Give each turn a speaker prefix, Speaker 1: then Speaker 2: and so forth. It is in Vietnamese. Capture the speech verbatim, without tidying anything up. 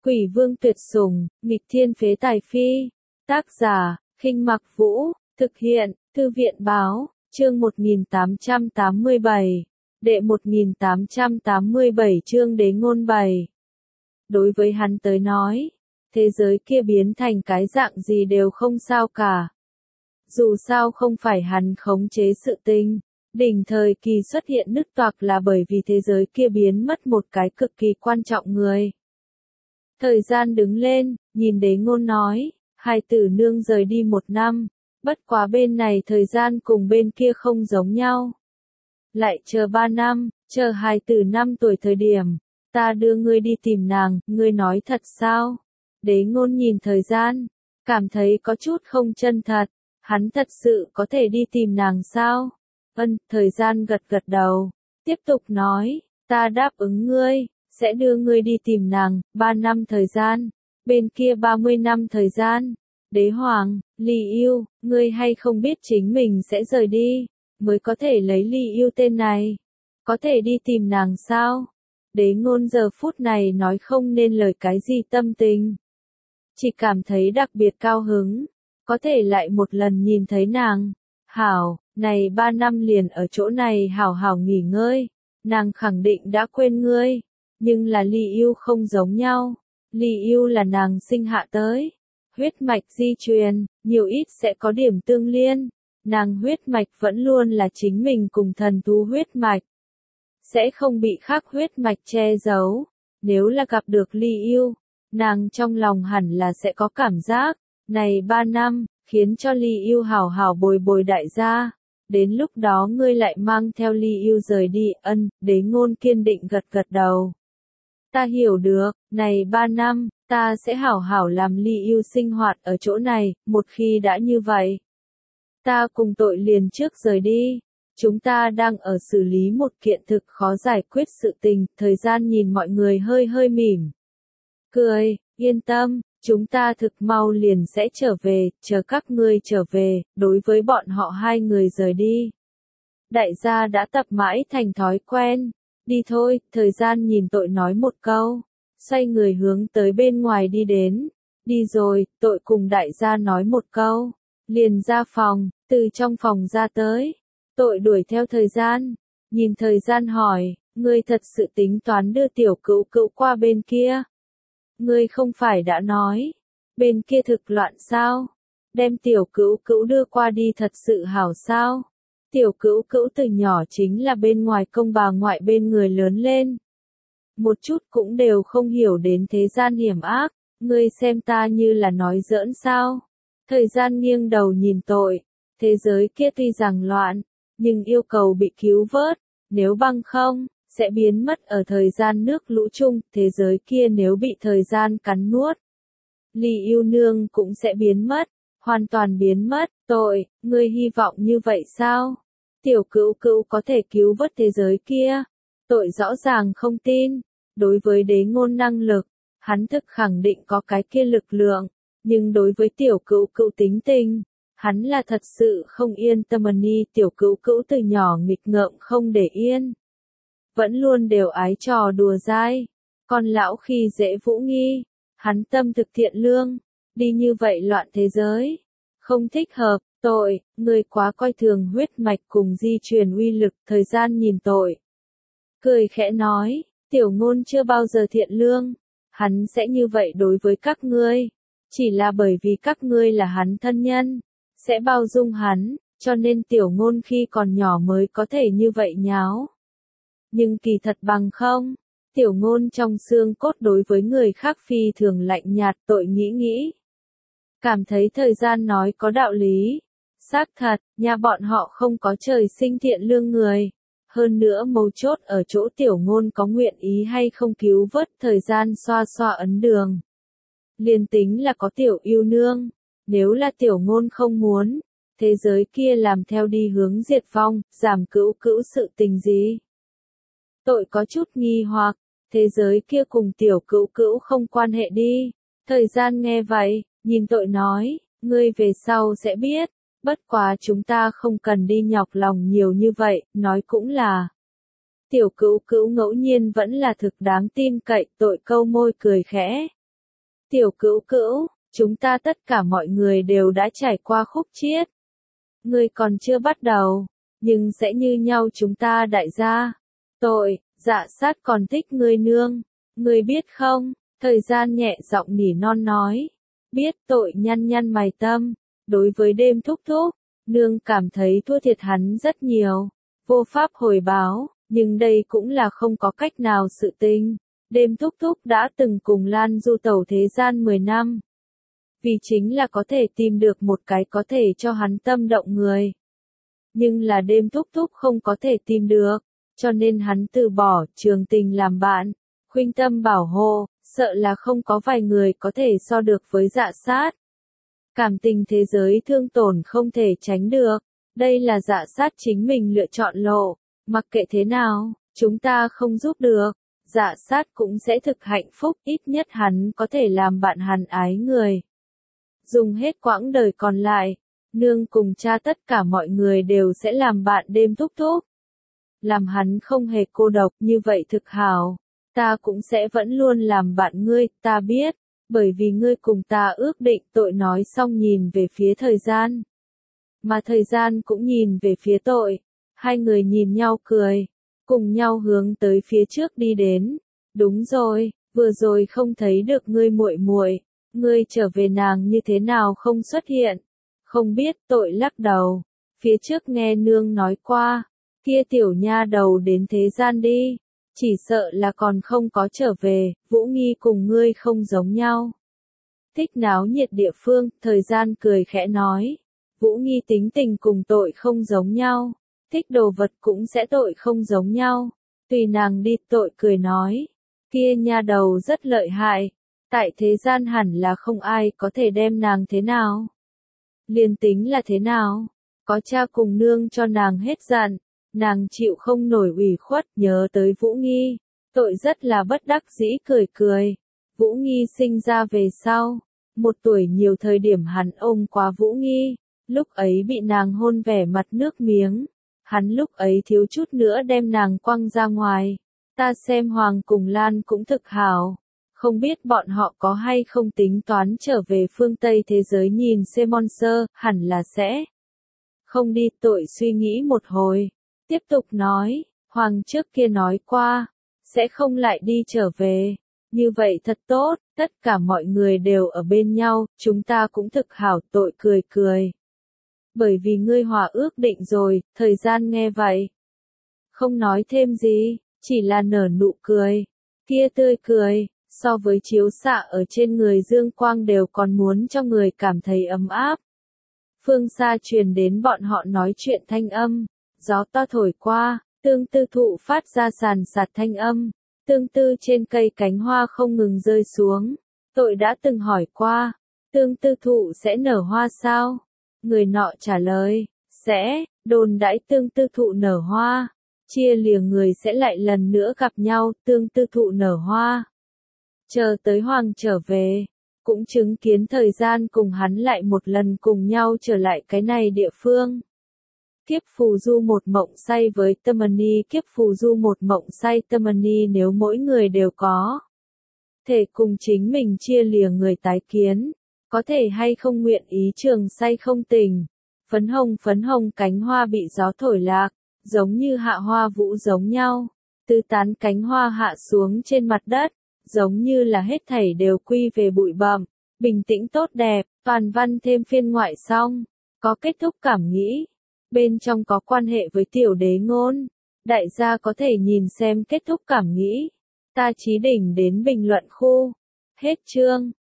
Speaker 1: Quỷ vương tuyệt sủng, nghịch thiên phế tài phi. Tác giả, Khinh Mặc Vũ, thực hiện, Thư viện báo, chương một nghìn tám trăm tám mươi bảy, đệ một nghìn tám trăm tám mươi bảy chương đế ngôn bảy. Đối với hắn tới nói, thế giới kia biến thành cái dạng gì đều không sao cả. Dù sao không phải hắn khống chế sự tình, đỉnh thời kỳ xuất hiện nứt toạc là bởi vì thế giới kia biến mất một cái cực kỳ quan trọng người. Thời gian đứng lên, nhìn đế ngôn nói, hai tử nương rời đi một năm, bất quá bên này thời gian cùng bên kia không giống nhau. Lại chờ ba năm, chờ hai tử năm tuổi thời điểm, ta đưa ngươi đi tìm nàng, ngươi nói thật sao? Đế ngôn nhìn thời gian, cảm thấy có chút không chân thật, hắn thật sự có thể đi tìm nàng sao? Ân, thời gian gật gật đầu, tiếp tục nói, ta đáp ứng ngươi, sẽ đưa ngươi đi tìm nàng, ba năm thời gian, bên kia ba mươi năm thời gian. Đế hoàng, Ly Yêu, ngươi hay không biết chính mình sẽ rời đi, mới có thể lấy Ly Yêu tên này, có thể đi tìm nàng sao? Đế ngôn giờ phút này nói không nên lời cái gì tâm tình, chỉ cảm thấy đặc biệt cao hứng, có thể lại một lần nhìn thấy nàng. Hảo, này ba năm liền ở chỗ này hảo hảo nghỉ ngơi, nàng khẳng định đã quên ngươi, nhưng là Ly Yêu không giống nhau, Ly Yêu là nàng sinh hạ tới. Huyết mạch di truyền, nhiều ít sẽ có điểm tương liên, nàng huyết mạch vẫn luôn là chính mình cùng thần thú huyết mạch, sẽ không bị khác huyết mạch che giấu. Nếu là gặp được Ly Yêu, nàng trong lòng hẳn là sẽ có cảm giác, này ba năm, khiến cho Ly Yêu hảo hảo bồi bồi đại gia, đến lúc đó ngươi lại mang theo Ly Yêu rời đi. Ân, đế ngôn kiên định gật gật đầu. Ta hiểu được, này ba năm, ta sẽ hảo hảo làm Ly Yêu sinh hoạt ở chỗ này, một khi đã như vậy. Ta cùng tội liền trước rời đi, chúng ta đang ở xử lý một kiện thực khó giải quyết sự tình, thời gian nhìn mọi người hơi hơi mỉm. Cười, yên tâm, chúng ta thực mau liền sẽ trở về, chờ các ngươi trở về, đối với bọn họ hai người rời đi. Đại gia đã tập mãi thành thói quen, đi thôi, thời gian nhìn tội nói một câu. Xoay người hướng tới bên ngoài đi đến. Đi rồi, tội cùng đại gia nói một câu. Liền ra phòng, từ trong phòng ra tới. Tội đuổi theo thời gian. Nhìn thời gian hỏi, ngươi thật sự tính toán đưa tiểu cữu cữu qua bên kia. Ngươi không phải đã nói, bên kia thực loạn sao? Đem tiểu cữu cữu đưa qua đi thật sự hảo sao? Tiểu cữu cữu từ nhỏ chính là bên ngoài công bà ngoại bên người lớn lên. Một chút cũng đều không hiểu đến thế gian hiểm ác, ngươi xem ta như là nói giỡn sao? Thời gian nghiêng đầu nhìn tội, thế giới kia tuy rằng loạn, nhưng yêu cầu bị cứu vớt, nếu bằng không, sẽ biến mất ở thời gian nước lũ chung, thế giới kia nếu bị thời gian cắn nuốt. Ly Yêu nương cũng sẽ biến mất, hoàn toàn biến mất. Tội, ngươi hy vọng như vậy sao? Tiểu cữu cữu có thể cứu vớt thế giới kia? Tội rõ ràng không tin, đối với đế ngôn năng lực, hắn thực khẳng định có cái kia lực lượng, nhưng đối với tiểu cữu cữu tính tình, hắn là thật sự không yên tâm. Ni tiểu cữu cữu từ nhỏ nghịch ngợm không để yên, vẫn luôn đều ái trò đùa dai, còn lão khi dễ Vũ Nghi, hắn tâm thực thiện lương, đi như vậy loạn thế giới, không thích hợp. Tội, người quá coi thường huyết mạch cùng di truyền uy lực. Thời gian nhìn tội, cười khẽ nói, tiểu ngôn chưa bao giờ thiện lương, hắn sẽ như vậy đối với các ngươi, chỉ là bởi vì các ngươi là hắn thân nhân, sẽ bao dung hắn, cho nên tiểu ngôn khi còn nhỏ mới có thể như vậy nháo. Nhưng kỳ thật bằng không, tiểu ngôn trong xương cốt đối với người khác phi thường lạnh nhạt. Tội nghĩ nghĩ, cảm thấy thời gian nói có đạo lý. Xác thật, nhà bọn họ không có trời sinh thiện lương người. Hơn nữa mấu chốt ở chỗ tiểu ngôn có nguyện ý hay không cứu vớt. Thời gian xoa xoa ấn đường. Liên tính là có tiểu yêu nương, nếu là tiểu ngôn không muốn, thế giới kia làm theo đi hướng diệt vong, giảm cữu cữu sự tình gì? Tội có chút nghi hoặc, thế giới kia cùng tiểu cữu cữu không quan hệ đi. Thời gian nghe vậy, nhìn tội nói, ngươi về sau sẽ biết. Bất quá chúng ta không cần đi nhọc lòng nhiều như vậy, nói cũng là. Tiểu cữu cữu ngẫu nhiên vẫn là thực đáng tin cậy. Tội câu môi cười khẽ, Tiểu Cữu Cữu, chúng ta tất cả mọi người đều đã trải qua khúc chiết. Ngươi còn chưa bắt đầu, nhưng sẽ như nhau chúng ta đại gia. Tội, Dạ Sát còn thích ngươi nương, ngươi biết không? Thời gian nhẹ giọng nỉ non nói. Biết. Tội nhăn nhăn mày tâm, đối với đêm thúc thúc, nương cảm thấy thua thiệt hắn rất nhiều, vô pháp hồi báo, nhưng đây cũng là không có cách nào sự tình. Đêm thúc thúc đã từng cùng Lan Du tẩu thế gian mười năm. Vì chính là có thể tìm được một cái có thể cho hắn tâm động người. Nhưng là đêm thúc thúc không có thể tìm được, cho nên hắn từ bỏ Trường Tình làm bạn, khuynh tâm bảo hộ, sợ là không có vài người có thể so được với Dạ Sát. Cảm tình thế giới thương tổn không thể tránh được, đây là Dạ Sát chính mình lựa chọn lộ, mặc kệ thế nào, chúng ta không giúp được, Dạ Sát cũng sẽ thực hạnh phúc, ít nhất hắn có thể làm bạn hắn ái người. Dùng hết quãng đời còn lại, nương cùng cha tất cả mọi người đều sẽ làm bạn đêm thúc thúc. Làm hắn không hề cô độc như vậy thực hảo, ta cũng sẽ vẫn luôn làm bạn ngươi, ta biết, bởi vì ngươi cùng ta ước định. Tội nói xong nhìn về phía thời gian. Mà thời gian cũng nhìn về phía tội, hai người nhìn nhau cười, cùng nhau hướng tới phía trước đi đến. Đúng rồi, vừa rồi không thấy được ngươi muội muội, ngươi trở về nàng như thế nào không xuất hiện? Không biết. Tội lắc đầu, phía trước nghe nương nói qua, kia tiểu nha đầu đến thế gian đi, chỉ sợ là còn không có trở về. Vũ Nghi cùng ngươi không giống nhau. Thích náo nhiệt địa phương, thời gian cười khẽ nói. Vũ Nghi tính tình cùng tội không giống nhau, thích đồ vật cũng sẽ tội không giống nhau. Tùy nàng đi. Tội cười nói, kia nha đầu rất lợi hại, tại thế gian hẳn là không ai có thể đem nàng thế nào. Liền tính là thế nào, có cha cùng nương cho nàng hết dặn, nàng chịu không nổi ủy khuất. Nhớ tới Vũ Nghi, tội rất là bất đắc dĩ cười cười. Vũ Nghi sinh ra về sau, một tuổi nhiều thời điểm hắn ôm quá Vũ Nghi, lúc ấy bị nàng hôn vẻ mặt nước miếng, hắn lúc ấy thiếu chút nữa đem nàng quăng ra ngoài. Ta xem Hoàng cùng Lan cũng thực hảo, không biết bọn họ có hay không tính toán trở về phương Tây thế giới nhìn xem monster, hẳn là sẽ không đi. Tội suy nghĩ một hồi, tiếp tục nói, Hoàng trước kia nói qua, sẽ không lại đi trở về, như vậy thật tốt, tất cả mọi người đều ở bên nhau, chúng ta cũng thực hảo. Tội cười cười, bởi vì ngươi hòa ước định rồi. Thời gian nghe vậy, không nói thêm gì, chỉ là nở nụ cười, kia tươi cười, so với chiếu xạ ở trên người dương quang đều còn muốn cho người cảm thấy ấm áp. Phương xa truyền đến bọn họ nói chuyện thanh âm, gió to thổi qua, tương tư thụ phát ra sàn sạt thanh âm, tương tư trên cây cánh hoa không ngừng rơi xuống. Tội đã từng hỏi qua, tương tư thụ sẽ nở hoa sao? Người nọ trả lời, sẽ. Đồn đãi tương tư thụ nở hoa, chia lìa người sẽ lại lần nữa gặp nhau. Tương tư thụ nở hoa, chờ tới Hoàng trở về, cũng chứng kiến thời gian cùng hắn lại một lần cùng nhau trở lại cái này địa phương. Kiếp phù du một mộng say với Tamani, kiếp phù du một mộng say Tamani, nếu mỗi người đều có thể cùng chính mình chia lìa người tái kiến, có thể hay không nguyện ý trường say không tình. Phấn hồng phấn hồng cánh hoa bị gió thổi lạc, giống như hạ hoa vũ giống nhau, tứ tán cánh hoa hạ xuống trên mặt đất, giống như là hết thảy đều quy về bụi bặm, bình tĩnh tốt đẹp. Toàn văn thêm phiên ngoại xong, có kết thúc cảm nghĩ, bên trong có quan hệ với tiểu đế ngôn, đại gia có thể nhìn xem kết thúc cảm nghĩ. Ta chí đỉnh đến bình luận khu. Hết chương.